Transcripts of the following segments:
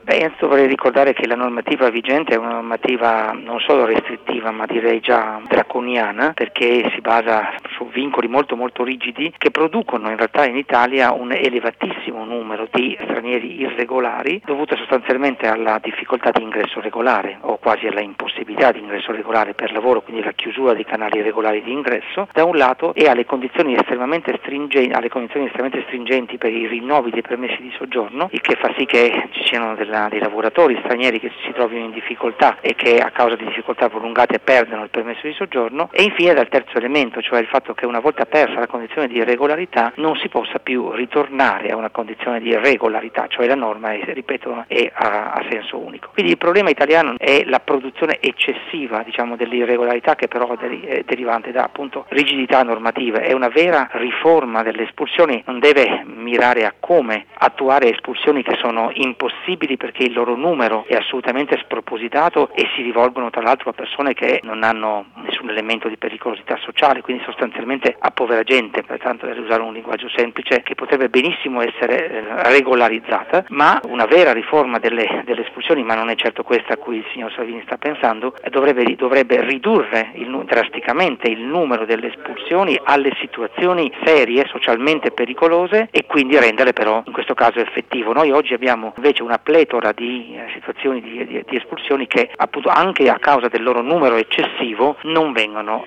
Innanzitutto vorrei ricordare che la normativa vigente è una normativa non solo restrittiva, ma direi già draconiana, perché si basa su vincoli molto molto rigidi che producono in realtà in Italia un elevatissimo numero di stranieri irregolari, dovuto sostanzialmente alla difficoltà di ingresso regolare o quasi alla impossibilità di ingresso regolare per lavoro, quindi la chiusura dei canali regolari di ingresso da un lato, e alle condizioni estremamente stringenti per i rinnovi dei permessi di soggiorno, il che fa sì che ci siano dei lavoratori stranieri che si trovino in difficoltà e che a causa di difficoltà prolungate perdono il permesso di soggiorno, e infine dal terzo elemento, cioè il fatto che una volta persa la condizione di regolarità non si possa più ritornare a una condizione di regolarità, cioè la norma è a senso unico. Quindi il problema italiano è la produzione eccessiva, dell'irregolarità, che però è derivante da appunto rigidità normative. È una vera riforma delle espulsioni, non deve mirare a come attuare espulsioni che sono impossibili perché il loro numero è assolutamente spropositato e si rivolgono tra l'altro a persone che non hanno nessun elemento di pericolosità sociale, quindi sostanzialmente a povera gente, pertanto per usare un linguaggio semplice, che potrebbe benissimo essere regolarizzata. Ma una vera riforma delle espulsioni, ma non è certo questa a cui il signor Salvini sta pensando, dovrebbe ridurre drasticamente il numero delle espulsioni alle situazioni serie, socialmente pericolose, e quindi renderle però in questo caso effettivo. Noi oggi abbiamo invece una pletora di situazioni di espulsioni che appunto anche a causa del loro numero eccessivo non vengono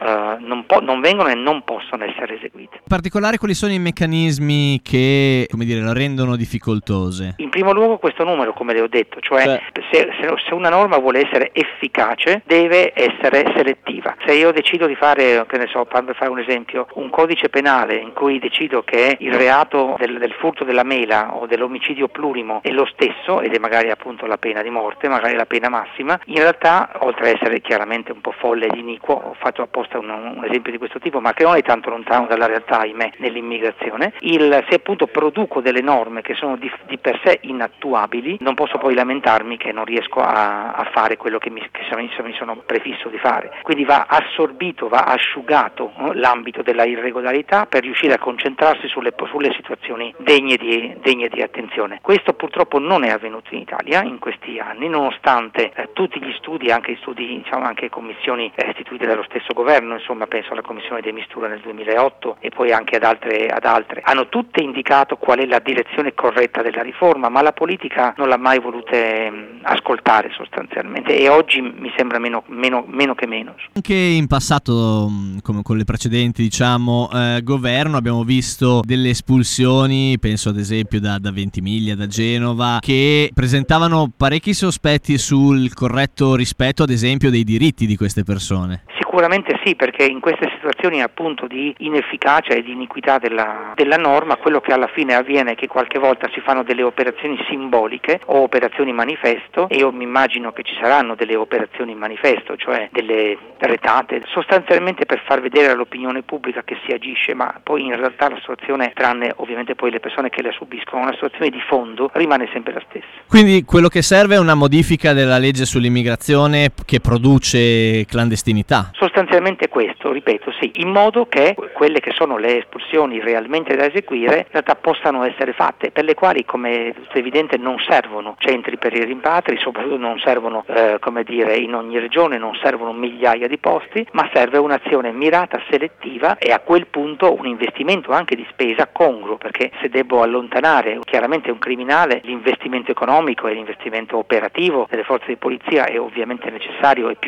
e non possono essere eseguite. In particolare, quali sono i meccanismi che, la rendono difficoltose? In primo luogo questo numero, come le ho detto, cioè se una norma vuole essere efficace deve essere selettiva. Se io decido di fare, per fare un esempio, un codice penale in cui decido che il reato del furto della mela o dell'omicidio plurimo è lo stesso ed è magari appunto la pena di morte, magari la pena massima, in realtà, oltre ad essere chiaramente un po' folle ed iniquo, ho fatto apposta un esempio di questo tipo, ma che non è tanto lontano dalla realtà, ahimè, nell'immigrazione, se appunto produco delle norme che sono di per sé inattuabili, non posso poi lamentarmi che non riesco a fare quello che mi sono prefisso di fare. Quindi va assorbito, va asciugato l'ambito della irregolarità per riuscire a concentrarsi sulle situazioni degne di attenzione. Questo purtroppo non è avvenuto in Italia in questi anni, nonostante tutti gli studi, anche anche commissioni istituite dallo stesso governo, penso alla commissione De Mistura nel 2008 e poi anche ad altre, hanno tutte indicato qual è la direzione corretta della riforma, ma la politica non l'ha mai volute ascoltare sostanzialmente, e oggi mi sembra meno che meno. Anche in passato, come con le precedenti governo, abbiamo visto delle espulsioni, penso ad esempio da Ventimiglia, da Genova, che presentavano parecchi sospetti sul corretto rispetto ad esempio dei diritti di queste persone. Sicuramente sì, perché in queste situazioni appunto di inefficacia e di iniquità della norma, quello che alla fine avviene è che qualche volta si fanno delle operazioni simboliche o operazioni manifesto, e io mi immagino che ci saranno delle operazioni manifesto, cioè delle retate, sostanzialmente per far vedere all'opinione pubblica che si agisce, ma poi in realtà la situazione, tranne ovviamente poi le persone che la subiscono, una situazione di fondo rimane sempre la stessa. Quindi quello che serve è una modifica della legge sull'immigrazione che produce clandestinità. Sostanzialmente questo, ripeto, sì, in modo che quelle che sono le espulsioni realmente da eseguire in realtà possano essere fatte, per le quali, come è tutto evidente, non servono centri per i rimpatri, soprattutto non servono in ogni regione non servono migliaia di posti, ma serve un'azione mirata, selettiva, e a quel punto un investimento anche di spesa congruo, perché se devo allontanare chiaramente un criminale, l'investimento economico e l'investimento operativo delle forze di polizia è ovviamente necessario e più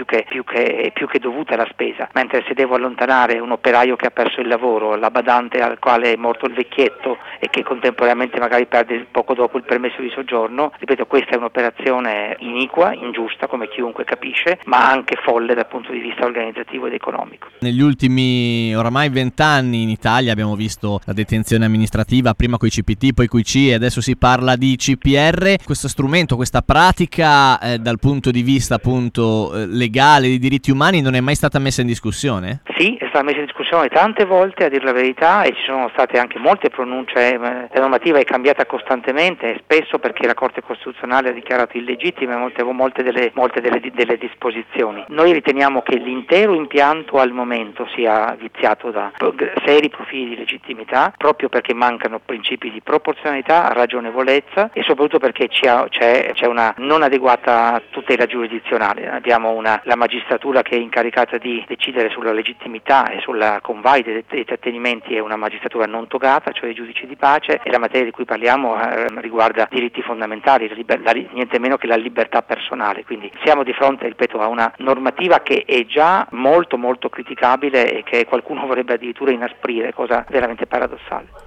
che dovuta la spesa, mentre se devo allontanare un operaio che ha perso il lavoro, la badante al quale è morto il vecchietto e che contemporaneamente magari perde poco dopo il permesso di soggiorno, ripeto, questa è un'operazione iniqua, ingiusta, come chiunque capisce, ma anche folle dal punto di vista organizzativo ed economico. Negli ultimi oramai 20 anni in Italia abbiamo visto la detenzione amministrativa, prima coi CPT, poi coi C, e adesso si parla di CPR. Questo strumento, questa pratica dal punto di vista appunto legale, di diritti umani, non è mai stata messa in discussione? Sì, è stata messa in discussione discussione tante volte, a dir la verità, e ci sono state anche molte pronunce. La normativa è cambiata costantemente, spesso perché la Corte Costituzionale ha dichiarato illegittime molte delle disposizioni. Noi riteniamo che l'intero impianto al momento sia viziato da seri profili di legittimità, proprio perché mancano principi di proporzionalità, ragionevolezza e soprattutto perché c'è una non adeguata tutela giurisdizionale. Abbiamo la magistratura che è incaricata di decidere sulla legittimità e sulla convalida dei trattenimenti, è una magistratura non togata, cioè i giudici di pace, e la materia di cui parliamo riguarda diritti fondamentali, niente meno che la libertà personale. Quindi siamo di fronte, ripeto, a una normativa che è già molto molto criticabile e che qualcuno vorrebbe addirittura inasprire, cosa veramente paradossale.